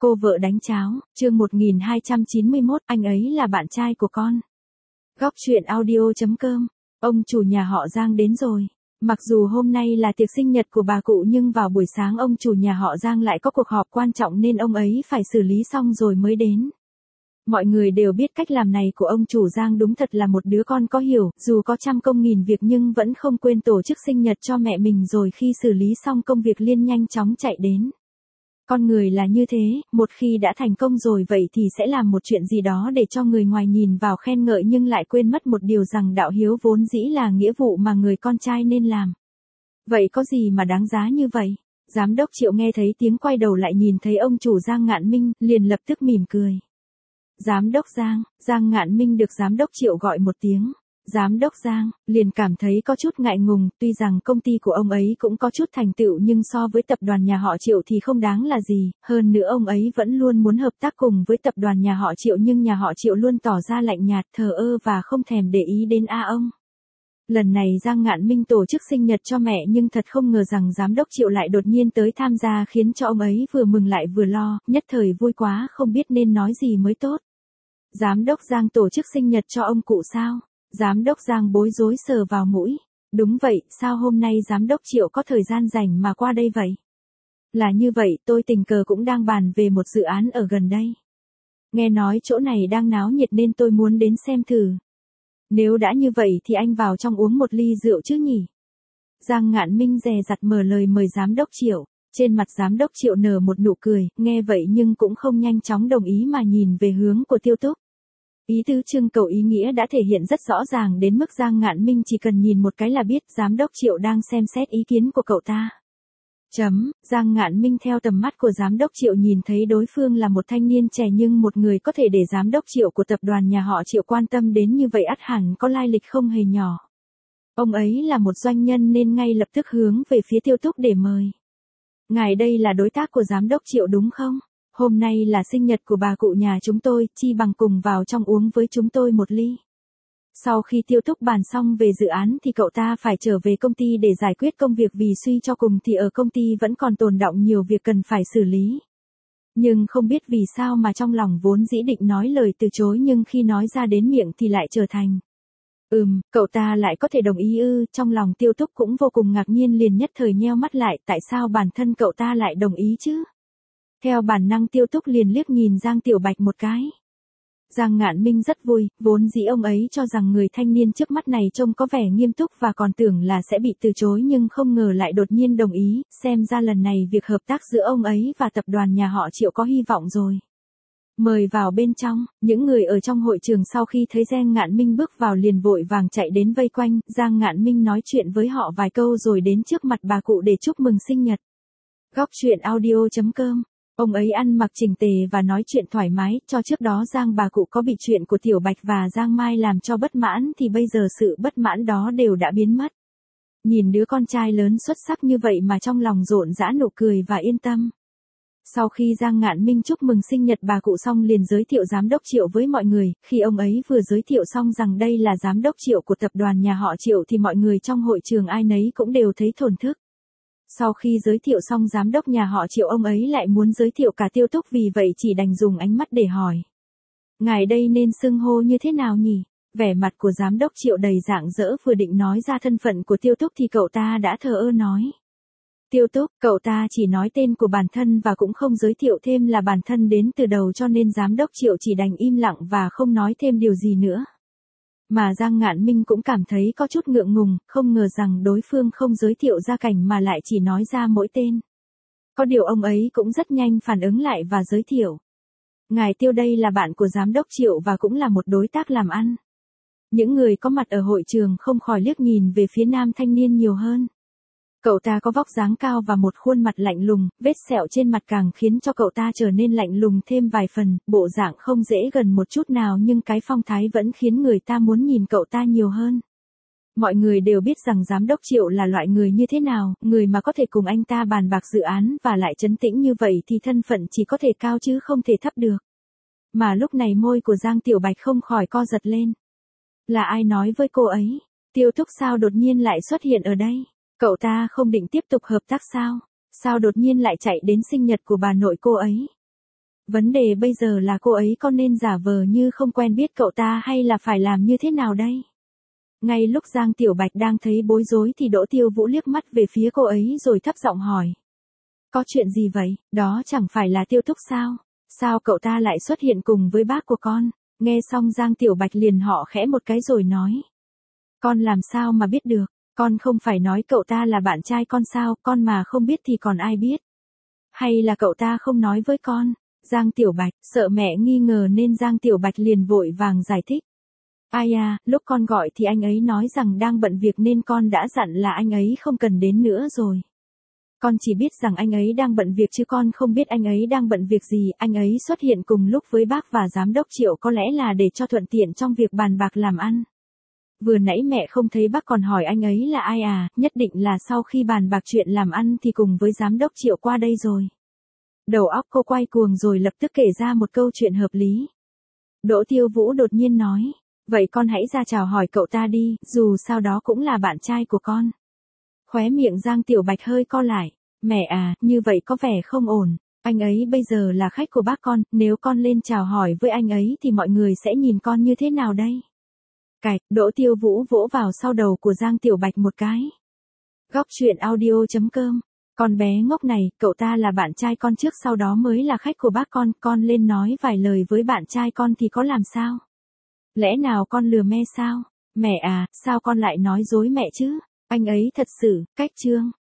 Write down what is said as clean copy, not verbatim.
Cô vợ đánh cháo, chương 1291, anh ấy là bạn trai của con. Góc chuyện audio.com. Ông chủ nhà họ Giang đến rồi. Mặc dù hôm nay là tiệc sinh nhật của bà cụ nhưng vào buổi sáng ông chủ nhà họ Giang lại có cuộc họp quan trọng nên ông ấy phải xử lý xong rồi mới đến. Mọi người đều biết cách làm này của ông chủ Giang đúng thật là một đứa con có hiểu, dù có trăm công nghìn việc nhưng vẫn không quên tổ chức sinh nhật cho mẹ mình, rồi khi xử lý xong công việc liền nhanh chóng chạy đến. Con người là như thế, một khi đã thành công rồi vậy thì sẽ làm một chuyện gì đó để cho người ngoài nhìn vào khen ngợi nhưng lại quên mất một điều rằng đạo hiếu vốn dĩ là nghĩa vụ mà người con trai nên làm. Vậy có gì mà đáng giá như vậy? Giám đốc Triệu nghe thấy tiếng quay đầu lại nhìn thấy ông chủ Giang Ngạn Minh, liền lập tức mỉm cười. Giám đốc Giang, Giang Ngạn Minh được giám đốc Triệu gọi một tiếng. Giám đốc Giang, liền cảm thấy có chút ngại ngùng, tuy rằng công ty của ông ấy cũng có chút thành tựu nhưng so với tập đoàn nhà họ Triệu thì không đáng là gì, hơn nữa ông ấy vẫn luôn muốn hợp tác cùng với tập đoàn nhà họ Triệu nhưng nhà họ Triệu luôn tỏ ra lạnh nhạt, thờ ơ và không thèm để ý đến ông. Lần này Giang Ngạn Minh tổ chức sinh nhật cho mẹ nhưng thật không ngờ rằng giám đốc Triệu lại đột nhiên tới tham gia khiến cho ông ấy vừa mừng lại vừa lo, nhất thời vui quá không biết nên nói gì mới tốt. Giám đốc Giang tổ chức sinh nhật cho ông cụ sao? Giám đốc Giang bối rối sờ vào mũi. Đúng vậy, sao hôm nay giám đốc Triệu có thời gian rảnh mà qua đây vậy? Là như vậy, tôi tình cờ cũng đang bàn về một dự án ở gần đây. Nghe nói chỗ này đang náo nhiệt nên tôi muốn đến xem thử. Nếu đã như vậy thì anh vào trong uống một ly rượu chứ nhỉ? Giang Ngạn Minh dè dặt mở lời mời giám đốc Triệu. Trên mặt giám đốc Triệu nở một nụ cười, nghe vậy nhưng cũng không nhanh chóng đồng ý mà nhìn về hướng của Tiêu Túc. Ý tứ trưng cầu ý nghĩa đã thể hiện rất rõ ràng đến mức Giang Ngạn Minh chỉ cần nhìn một cái là biết giám đốc Triệu đang xem xét ý kiến của cậu ta. Giang Ngạn Minh theo tầm mắt của giám đốc Triệu nhìn thấy đối phương là một thanh niên trẻ nhưng một người có thể để giám đốc Triệu của tập đoàn nhà họ Triệu quan tâm đến như vậy ắt hẳn có lai lịch không hề nhỏ. Ông ấy là một doanh nhân nên ngay lập tức hướng về phía Tiêu Túc để mời. Ngài đây là đối tác của giám đốc Triệu đúng không? Hôm nay là sinh nhật của bà cụ nhà chúng tôi, chi bằng cùng vào trong uống với chúng tôi một ly. Sau khi Tiêu Túc bàn xong về dự án thì cậu ta phải trở về công ty để giải quyết công việc vì suy cho cùng thì ở công ty vẫn còn tồn đọng nhiều việc cần phải xử lý. Nhưng không biết vì sao mà trong lòng vốn dĩ định nói lời từ chối nhưng khi nói ra đến miệng thì lại trở thành. Cậu ta lại có thể đồng ý ư? Trong lòng Tiêu Túc cũng vô cùng ngạc nhiên liền nhất thời nheo mắt lại, tại sao bản thân cậu ta lại đồng ý chứ? Theo bản năng Tiêu Túc liền liếc nhìn Giang Tiểu Bạch một cái. Giang Ngạn Minh rất vui, vốn dĩ ông ấy cho rằng người thanh niên trước mắt này trông có vẻ nghiêm túc và còn tưởng là sẽ bị từ chối nhưng không ngờ lại đột nhiên đồng ý, xem ra lần này việc hợp tác giữa ông ấy và tập đoàn nhà họ Triệu có hy vọng rồi. Mời vào bên trong, những người ở trong hội trường sau khi thấy Giang Ngạn Minh bước vào liền vội vàng chạy đến vây quanh, Giang Ngạn Minh nói chuyện với họ vài câu rồi đến trước mặt bà cụ để chúc mừng sinh nhật. Góc chuyện audio.com. Ông ấy ăn mặc chỉnh tề và nói chuyện thoải mái, cho trước đó Giang bà cụ có bị chuyện của Tiểu Bạch và Giang Mai làm cho bất mãn thì bây giờ sự bất mãn đó đều đã biến mất. Nhìn đứa con trai lớn xuất sắc như vậy mà trong lòng rộn rã nụ cười và yên tâm. Sau khi Giang Ngạn Minh chúc mừng sinh nhật bà cụ xong liền giới thiệu giám đốc Triệu với mọi người, khi ông ấy vừa giới thiệu xong rằng đây là giám đốc Triệu của tập đoàn nhà họ Triệu thì mọi người trong hội trường ai nấy cũng đều thấy thổn thức. Sau khi giới thiệu xong giám đốc nhà họ Triệu ông ấy lại muốn giới thiệu cả Tiêu Túc vì vậy chỉ đành dùng ánh mắt để hỏi. Ngài đây nên xưng hô như thế nào nhỉ? Vẻ mặt của giám đốc Triệu đầy rạng rỡ vừa định nói ra thân phận của Tiêu Túc thì cậu ta đã thờ ơ nói. Tiêu Túc, cậu ta chỉ nói tên của bản thân và cũng không giới thiệu thêm là bản thân đến từ đầu cho nên giám đốc Triệu chỉ đành im lặng và không nói thêm điều gì nữa. Mà Giang Ngạn Minh cũng cảm thấy có chút ngượng ngùng, không ngờ rằng đối phương không giới thiệu gia cảnh mà lại chỉ nói ra mỗi tên. Có điều ông ấy cũng rất nhanh phản ứng lại và giới thiệu. Ngài Tiêu đây là bạn của giám đốc Triệu và cũng là một đối tác làm ăn. Những người có mặt ở hội trường không khỏi liếc nhìn về phía nam thanh niên nhiều hơn. Cậu ta có vóc dáng cao và một khuôn mặt lạnh lùng, vết sẹo trên mặt càng khiến cho cậu ta trở nên lạnh lùng thêm vài phần, bộ dạng không dễ gần một chút nào nhưng cái phong thái vẫn khiến người ta muốn nhìn cậu ta nhiều hơn. Mọi người đều biết rằng giám đốc Triệu là loại người như thế nào, người mà có thể cùng anh ta bàn bạc dự án và lại trấn tĩnh như vậy thì thân phận chỉ có thể cao chứ không thể thấp được. Mà lúc này môi của Giang Tiểu Bạch không khỏi co giật lên. Là ai nói với cô ấy? Tiêu Túc sao đột nhiên lại xuất hiện ở đây? Cậu ta không định tiếp tục hợp tác sao? Sao đột nhiên lại chạy đến sinh nhật của bà nội cô ấy? Vấn đề bây giờ là cô ấy có nên giả vờ như không quen biết cậu ta hay là phải làm như thế nào đây? Ngay lúc Giang Tiểu Bạch đang thấy bối rối thì Đỗ Tiêu Vũ liếc mắt về phía cô ấy rồi thấp giọng hỏi. Có chuyện gì vậy, đó chẳng phải là Tiêu Thúc sao? Sao cậu ta lại xuất hiện cùng với bác của con? Nghe xong Giang Tiểu Bạch liền họ khẽ một cái rồi nói. Con làm sao mà biết được, con không phải nói cậu ta là bạn trai con sao, con mà không biết thì còn ai biết? Hay là cậu ta không nói với con? Giang Tiểu Bạch, sợ mẹ nghi ngờ nên Giang Tiểu Bạch liền vội vàng giải thích. Ai à, lúc con gọi thì anh ấy nói rằng đang bận việc nên con đã dặn là anh ấy không cần đến nữa rồi. Con chỉ biết rằng anh ấy đang bận việc chứ con không biết anh ấy đang bận việc gì, anh ấy xuất hiện cùng lúc với bác và giám đốc Triệu có lẽ là để cho thuận tiện trong việc bàn bạc làm ăn. Vừa nãy mẹ không thấy bác còn hỏi anh ấy là ai à, nhất định là sau khi bàn bạc chuyện làm ăn thì cùng với giám đốc Triệu qua đây rồi. Đầu óc cô quay cuồng rồi lập tức kể ra một câu chuyện hợp lý. Đỗ Tiêu Vũ đột nhiên nói, vậy con hãy ra chào hỏi cậu ta đi, dù sao đó cũng là bạn trai của con. Khóe miệng Giang Tiểu Bạch hơi co lại, mẹ à, như vậy có vẻ không ổn, anh ấy bây giờ là khách của bác con, nếu con lên chào hỏi với anh ấy thì mọi người sẽ nhìn con như thế nào đây? Cạch, Đỗ Tiêu Vũ vỗ vào sau đầu của Giang Tiểu Bạch một cái. Góc truyện audio.com. Con bé ngốc này, cậu ta là bạn trai con trước sau đó mới là khách của bác con lên nói vài lời với bạn trai con thì có làm sao? Lẽ nào con lừa me sao? Mẹ à, sao con lại nói dối mẹ chứ? Anh ấy thật sự, cách trương.